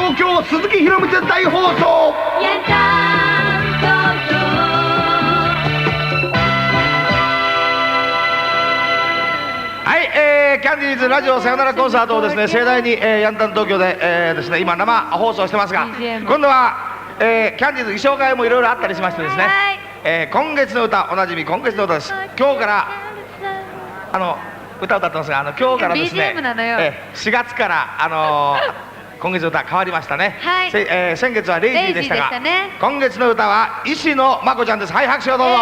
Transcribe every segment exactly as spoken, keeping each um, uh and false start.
東京鈴木ひろみで大放送。 やったー東京。 はい、えー、キャンディーズラジオさよならコンサートをですね盛大に、えー、ヤンタン東京で、えー、ですね今生放送してますが、今度は、えー、キャンディーズ衣装替えもいろいろあったりしましてですね、えー、今月の歌おなじみ今月の歌です。今日からあの歌歌ってますが、あの今日からですね、えー、しがつからあのー今月の歌変わりましたね、はい、せえー、先月はレイジーでしたが、ね、今月の歌は石野真子ちゃんです。はい、拍手をどうぞ。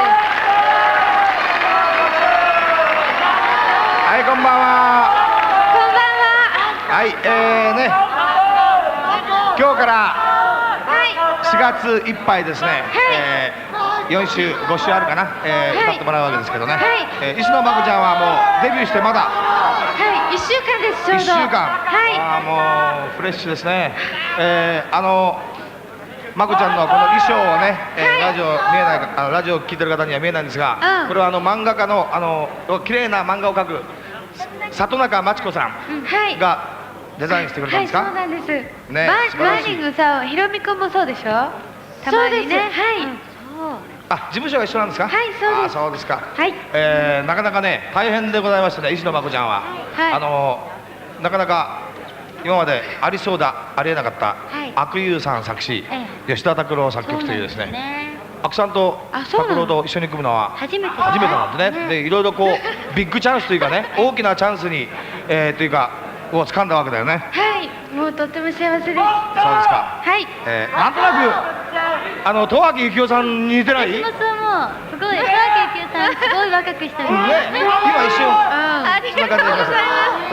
はい、こんばんは。 こんばんは。 はい、えーね、今日からしがついっぱいですね、はい、えー、よん週ご週あるかな、えーはい、歌ってもらうわけですけどね、はい、えー、石野真子ちゃんはもうデビューしてまだはい、いっしゅうかんです。ちょうどいっしゅうかん、はい、 あもうフレッシュですね。えー、あのまこちゃんのこの衣装をね、えー、ラジオ見えないあのラジオを聞いてる方には見えないんですが、うん、これはあの漫画家のあの綺麗な漫画を描く里中真知子さんがデザインしてくれたんですか。 はい、そうなんです。 ね、 バーニングさ、ひろみくんもそうでしょ。たまにね、はい。 あ、事務所が一緒なんですか。 はい、そうです。 あ、そうですか。 はい。 えー、なかなかね大変でございましてね、石野真子ちゃんは、はい、あのなかなか今までありそうだありえなかった、はい、阿久悠さん作詞、ええ、吉田拓郎作曲というですね、阿久さんと拓郎と一緒に組むのは初めて初めてなんでね、でいろいろこうビッグチャンスというかね大きなチャンスに、えー、というかを掴んだわけだよね。 はい、もうとっても幸せです。そうですか。はい。 えー、なんとなくあの十秋幸雄さんに似てない？ 私もそう思う。すごい十秋幸雄さんすごい若くしてる。 ね、今一瞬ありがとうございます。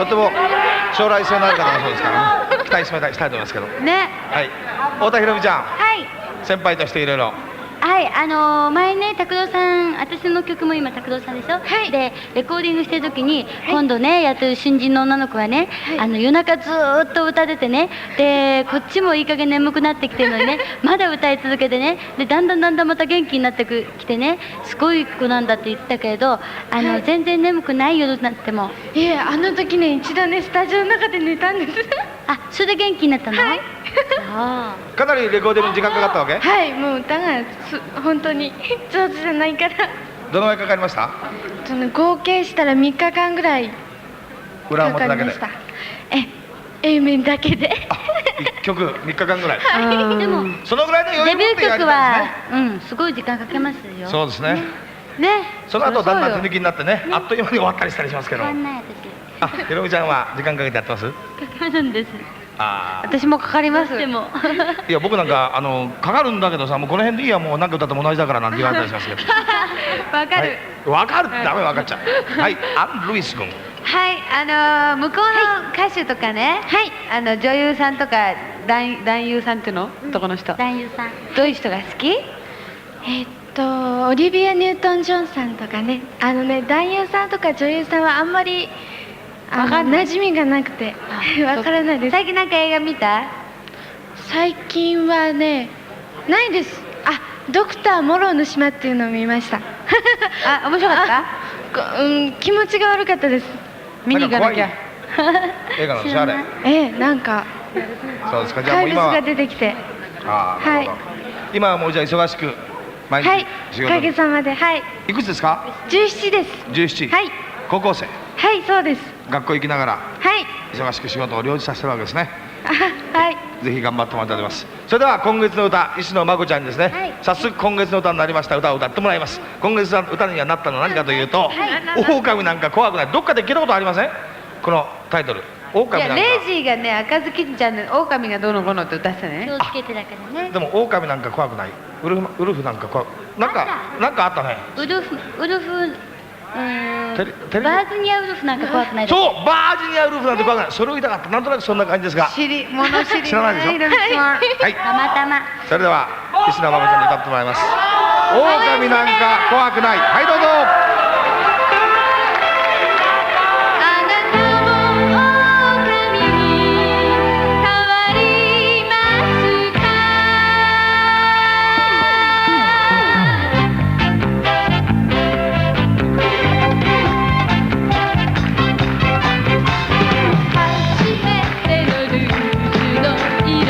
とても将来性のある方がそうですからね。期待したいしたいと思いますけど。 ね。 はい。太田裕美ちゃん。 はい。 先輩としていろいろ。 はい、あのー、前ね拓郎さん、私の曲も今拓郎さんでしょ、はい、でレコーディングしてる時に、はい、今度ねやってる新人の女の子はね、はい、あの夜中ずーっと歌っててね、でこっちもいい加減眠くなってきてるのにねまだ歌い続けてね、でだんだんだんだんまた元気になってきてね、すごい子なんだって言ってたけれど、あの、はい、全然眠くない夜になっても。 いえ、あの時ね一度ねスタジオの中で寝たんですあ、それで元気になったの？はいあかなりレコーディングに時間かかったわけ？ はい、もう歌が本当に上手じゃないから。 どのぐらいかかりました？ その合計したらみっかかんぐらい裏表だけで。 え、A 面だけで。 あ、いっきょくみっかかんぐらい。 はい、でもそのぐらいの余裕持ってやりたいですね。デビュー曲は、 うん、すごい時間かけますよ。 そうですね。 ね。ねその後だんだん手抜きになってね、あっという間に終わったりしたりしますけど。 かかんないあ、ひろみちゃんは時間かけてやってます？ かかるんです。 あ、 私もかかります。 でもいや僕なんかあのかかるんだけどさ、もうこの辺でいいや、もう何か歌っても同じだからなんて言われたりしますけど。 わかる。 わかる、ダメわかっちゃう。はい、アン・ルイス君。 はい、あの向こうの歌手とかね、はい、あの女優さんとか男男優さんっていうの、男の人。 男優さん。 どういう人が好き？えっとオリビア・ニュートン・ジョンさんとかね、あのね男優さんとか女優さんはあんまりあの馴染みがなくてわからないです。最近なんか映画見た？最近はねないです。あ、ドクターモローの島っていうのを見ました。 あ、面白かった？ うん、気持ちが悪かったです。 見に行かなきゃ。 映画なんですよあれ。 ええ、なんかそうですか。じゃあもう今は怪物が出てきて。 ああ、はい。今はもうじゃあ忙しく毎日仕事。 おかげさまで、はい。 いくつですか？ じゅうななです。 じゅうなな。 はい。 高校生。 はい、そうです。 学校行きながら。 はい。 忙しく仕事を両立させてるわけですね。 はい。 ぜひ頑張ってもらいたいと思います。それでは今月の歌、石野真子ちゃんにですね、はい、早速今月の歌になりました歌を歌ってもらいます。今月の歌にはなったのは何かというと、はい、狼なんか怖くない。どっかで聞いたことありません？このタイトル。狼なんか。 いや、レイジーがね、赤ずきんちゃんの狼がどうのこうのって歌ってたね。 気をつけてだからね。 でも狼なんか怖くない。ウルフウルフなんか怖くなんかなんかあったね。 ウルフウルフバージニアウルフなんか怖くない。 そう、バージニアウルフなんて怖くない。それを言いたかった。なんとなくそんな感じですが。 知り物知り知らないでしょ。 はい。 たまたま。 それでは石野真子ちゃんに歌ってもらいます。狼なんか怖くない。はい、どうぞ。 初めてのルールの色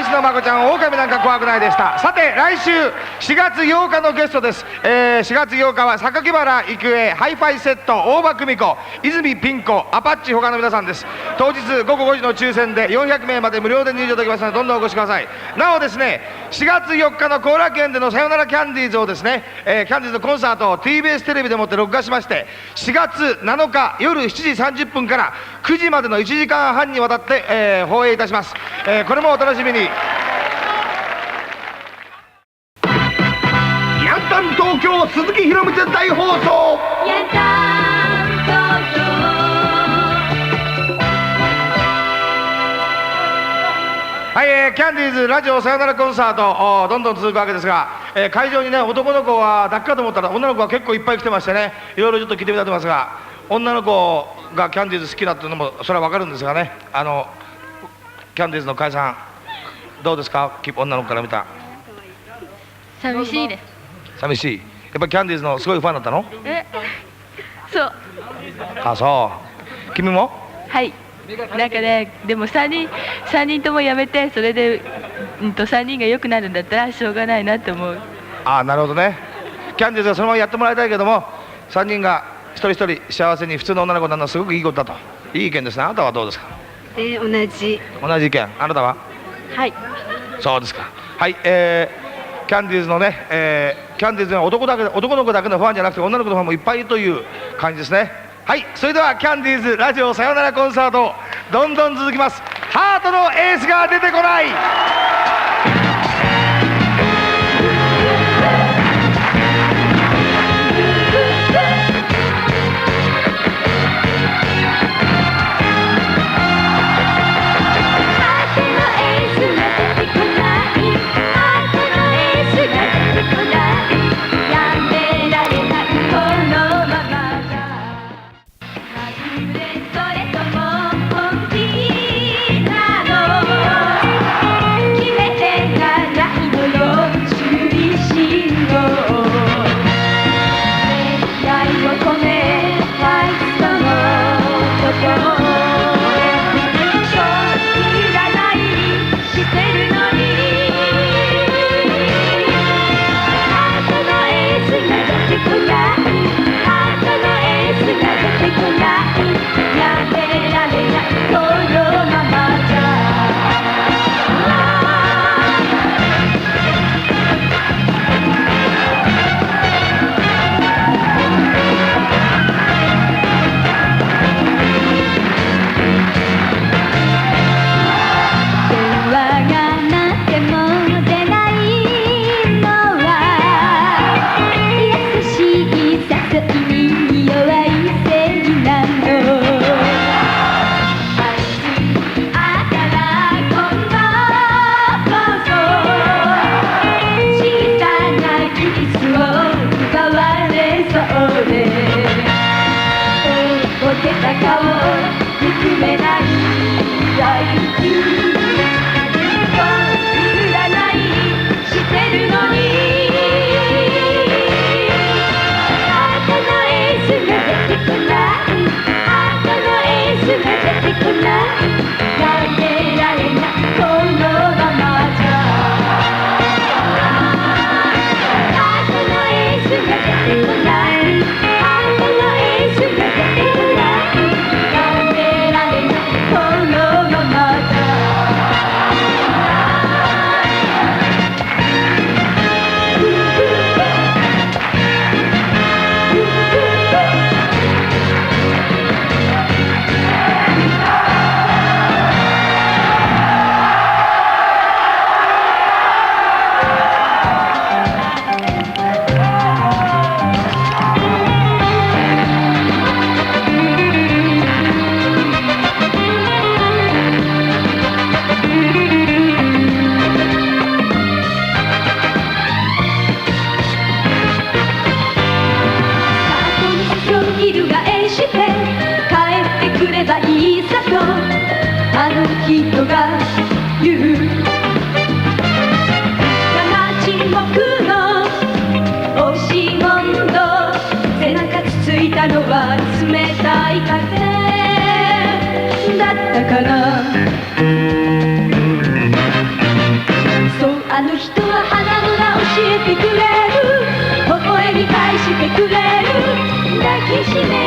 西野真子ちゃん、狼なんか怖くないでした。さて来週しがつようかのゲストです、えー、しがつようかは榊原郁恵、ハイファイセット、大場久美子、泉ピン子、アパッチ他の皆さんです。当日ごごごじの抽選でよんひゃくめいまで無料で入場できますので、どんどんお越しください。なおですね、しがつよっかの後楽園でのさよならキャンディーズをですね、えー、キャンディーズのコンサートを ティービーエス テレビでもって録画しまして、しがつなのか夜しちじさんじゅっぷんからくじまでのいちじかんはんにわたって、えー、放映いたします。えー、これもお楽しみに。 ヤンタン東京鈴木ひろみち大放送。 やったー東京。 はい、えー、キャンディーズラジオさよならコンサートおどんどん続くわけですが、えー、会場にね男の子はだけかと思ったら女の子は結構いっぱい来てましてね、いろいろちょっと聞いてみたいと思いますが、女の子がキャンディーズ好きだっていうのもそれは分かるんですがね、あのキャンディーズの解散どうですか、女の子から見た。 寂しいです。 寂しい。やっぱキャンディーズのすごいファンだったの？ え、そう。 あ、そう。君も？ はい。なんかね、でもさんにんさんにんとも辞めて、それで、うん、とさんにんが良くなるんだったらしょうがないなと思う。 ああ、なるほどね。キャンディーズはそのままやってもらいたいけども、さんにんが一人一人幸せに普通の女の子になるのはすごくいいことだと。いい意見ですね。あなたはどうですか？ えー、同じ。 同じ意見。あなたは？ はい。 そうですか。はい、えー、キャンディーズのね、えー、キャンディーズは男だけ男の子だけのファンじゃなくて女の子のファンもいっぱいいるという感じですね。はい、それではキャンディーズラジオさよならコンサートどんどん続きます。ハートのエースが出てこない。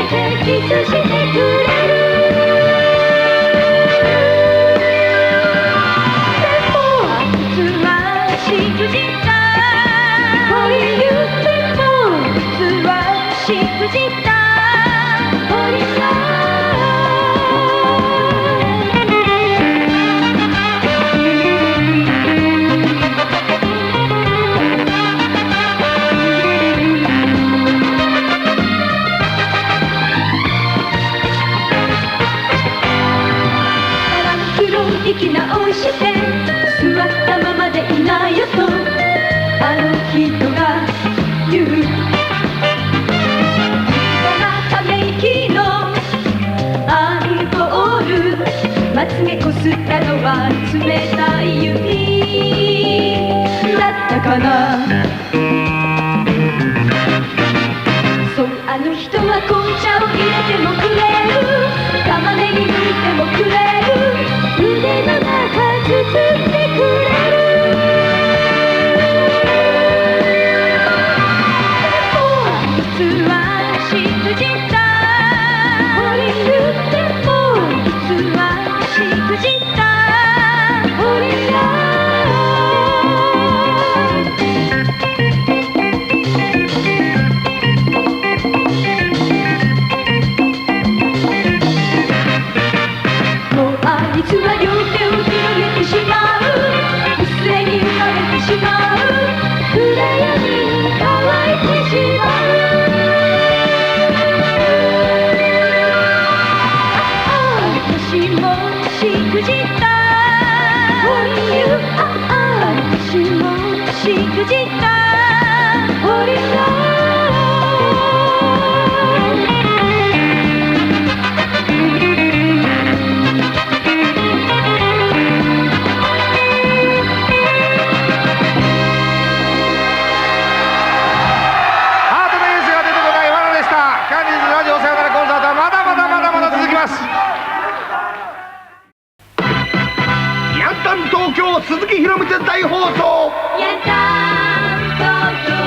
てキスしてくれるでも普通はしくじったこういうでも普通はしくじったポリス生き直して座ったままでいないよとあの人が言うため息のアンコールまつげこすったのは冷たい指だったかなそうあの人は紅茶を入れてもくれる玉ねぎ抜いてもくれる腕の中包んでくれるでも普通はしくじったポリスでも普通はしくじったポリスもうあいつは両手を広げてしまう薄れに浮かべてしまう暗闇に乾いてしまう私もしくじったポリユ私もしくじったポリユ東京鈴木ひろみち大放送やったー東京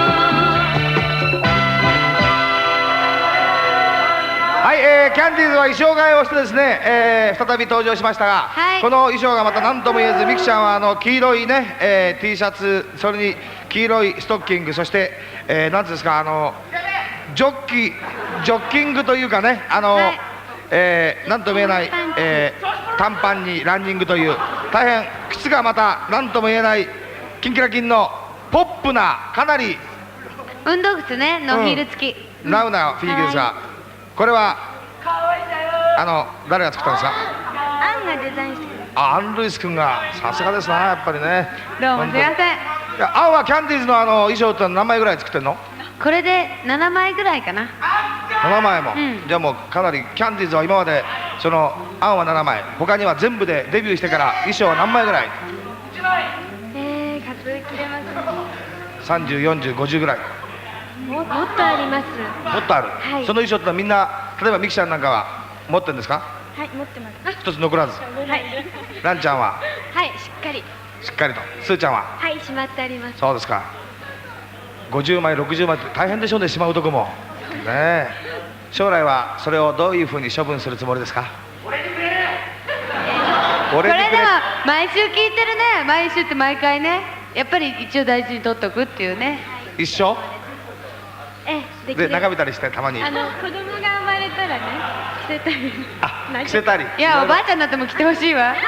はい、えー、キャンディーズは衣装替えをしてですね、えー、再び登場しましたが、 はいこの衣装がまた何とも言えずミキちゃんはあの黄色いね、えー、T シャツそれに黄色いストッキングそして、えー、なんていうんですかあのジョッキジョッキングというかねあの、 はいえー、なんとも言えない、えー、短パンにランニングという大変靴がまた何とも言えないキンキラキンのポップなかなり運動靴ねのヒール付き、 うんナウな雰囲気ですが、これはあの誰が作ったんですか？ アンがデザインしてくれるあアン・ルイス君がさすがですなやっぱりね。 どうもすいません。 いやアンはキャンディーズのあの衣装って何枚ぐらい作ってんの？ これでななまいぐらいかな。 ななまいも、 うんじゃあもうかなりキャンディーズは今までそのアンはななまい他には全部でデビューしてから衣装は何枚ぐらい？ えー、数えきれますさんじゅう、よんじゅう、ごじゅうぐらいももっとあります。 もっとある、 はいその衣装ってのはみんな例えばミキちゃんなんかは持ってるんですか？ はい持ってます一つ残らずはいランちゃんははいしっかりしっかりとスーちゃんははいしまってあります。 そうですかごじゅうまいろくじゅうまいって大変でしょうねしまうとこもねえ将来はそれをどういうふうに処分するつもりですか？俺にくれこれでも毎週聞いてるね。毎週って毎回ねやっぱり一応大事に取っとくっていうね。 一生えできでれば眺めたりしてたまにあの子供が生まれたらね着せたりあ着せたりいやおばあちゃんになっても着てほしいわ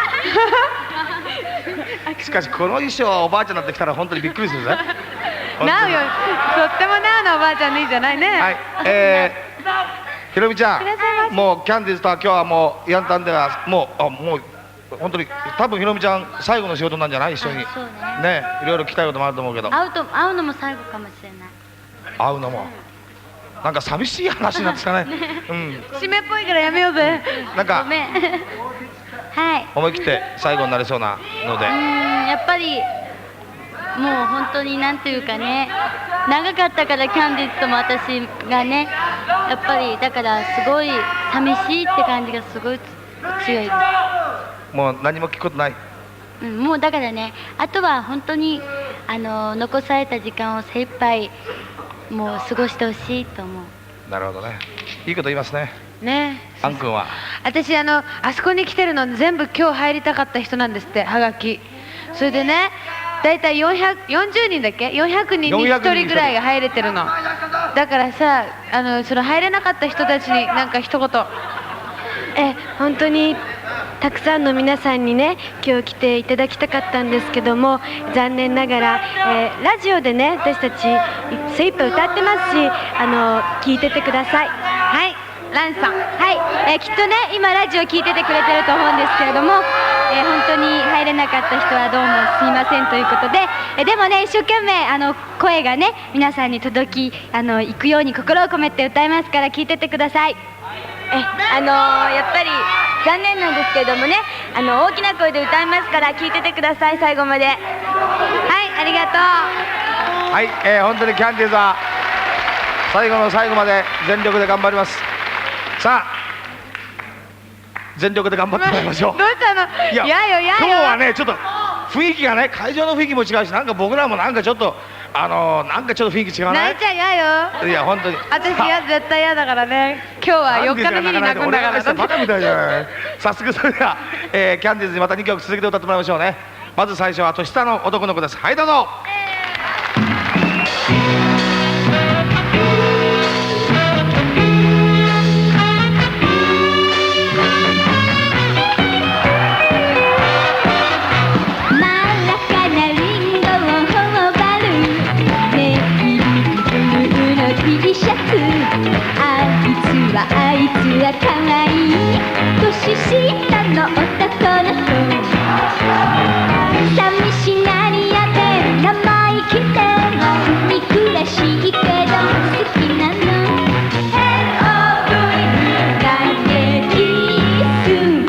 しかしこの衣装はおばあちゃんになってきたら本当にびっくりするぜなおよとってもなおのおばあちゃんでいいじゃないね。 はいえー、ひろみちゃくださいませんもうキャンディーズとは今日はもうヤンタンではもうあもう本当に多分ひろみちゃん最後の仕事なんじゃない一緒にあそうねねいろいろ聞きたいこともあると思うけど会うと会うのも最後かもしれない会うのもなんか寂しい話になってきたねうん締めっぽいからやめようぜ。 なんかごめんはい思い切って最後になりそうなのでうーんやっぱりもう本当になんていうかね長かったからキャンディーズとも私がねやっぱりだからすごい寂しいって感じがすごい強いです、 もう何も聞くことないうん、もうだからねあとは本当にあの残された時間を精一杯もう過ごしてほしいと思うなるほどね。いいこと言いますね。 ね。 あんくんは。 私あのあそこに来てるの全部今日入りたかった人なんですって、はがき。それでね、だいたいよんひゃくよんじゅうにんだっけ、よんひゃくにんにひとりぐらいが入れてるの。だからさ、あのその入れなかった人たちになんか一言。 え本当にたくさんの皆さんにね今日来ていただきたかったんですけども、残念ながら、えーラジオでね私たち精一杯歌ってますし、あの聞いててください。 はい、ランさん。はい、えーきっとね今ラジオ聞いててくれてると思うんですけれども、えー本当に入れなかった人はどうもすいませんということで、えーでもね一生懸命あの声がね皆さんに届きあの行くように心を込めて歌いますから聞いててください。 えあのーやっぱり残念なんですけれどもね、あの大きな声で歌いますから聞いててください、最後まで。はい、ありがとう。 はい、えー本当にキャンディーズは最後の最後まで全力で頑張ります。さあ全力で頑張ってもらいましょう。 どうしたの？ いややよやよ。 今日はねちょっと雰囲気がね、会場の雰囲気も違うし、なんか僕らもなんかちょっとあのーなんかちょっと雰囲気違うね。 泣いちゃやよ。 いや本当に私や絶対嫌だからね。今日はよっかの日に泣くんだから。 俺がしたバカみたいじゃない早速それでは、えーキャンディーズにまたにきょく続けて歌ってもらいましょうね。まず最初は年下の男の子です。はいどうぞ。 真っ赤なリンゴを頬張るネイビーブルーの T シャツ、あいつはあいつは可愛い年下の男の子、寂しがり屋で生意気で憎らしいけど好きなの エルオーブイ 大激ス、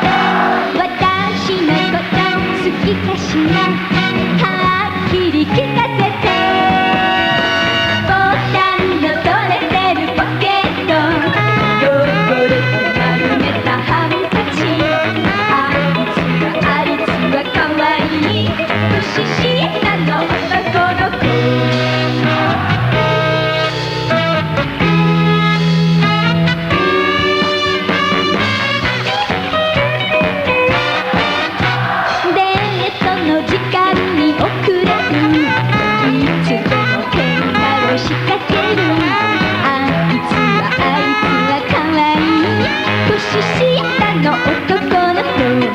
私のこと好きかしら、はっきり聞かせて、ボタンの取れてるポケット、汚れて丸めたハンカチ、あいつはあいつは可愛い年下の男の子、デートの時間に遅れる、いつでも喧嘩を仕掛ける、あいつはあいつは可愛い年下の男の子、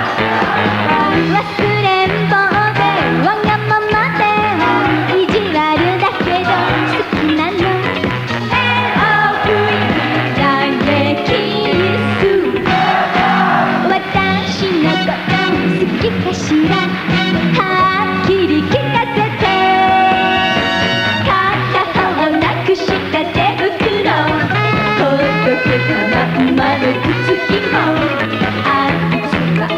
忘れん坊でわがままで意地悪だけど好きなの エルオーブイ 大激ス、私のこと好きかしら、はっきり聞かせて、片方なくした手袋、ほっとけたまんまの靴ひも、あいつは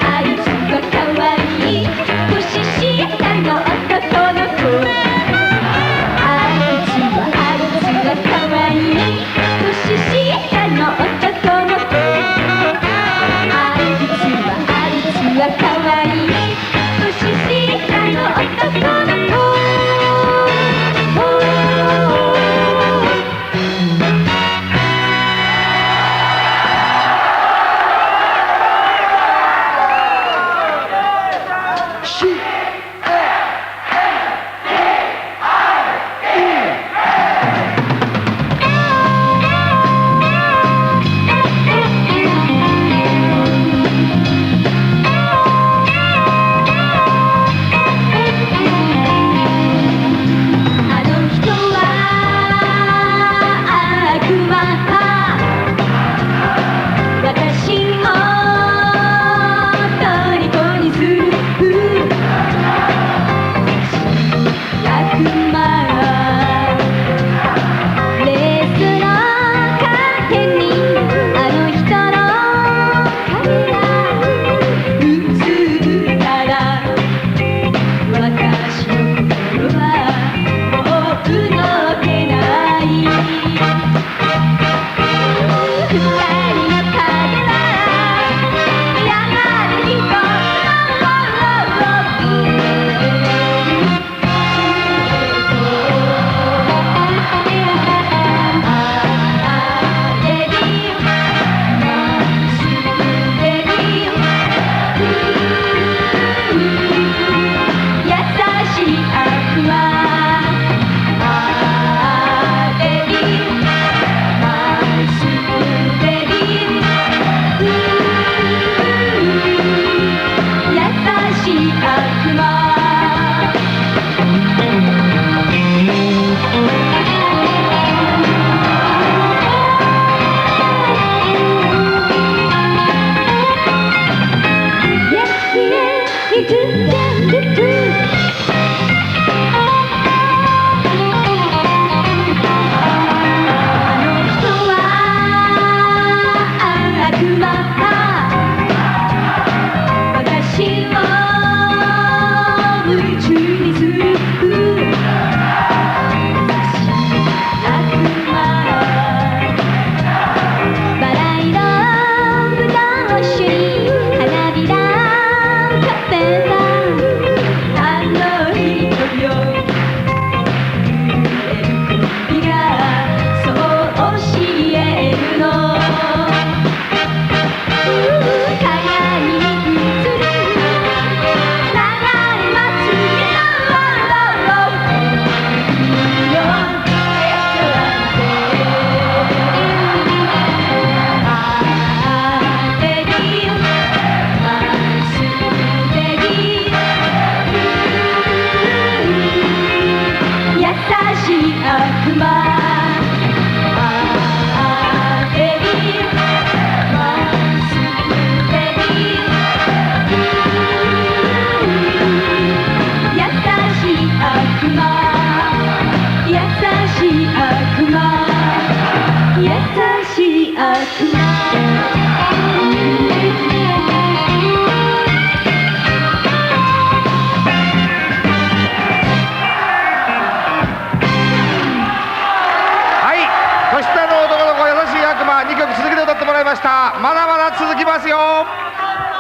まだまだ続きますよ。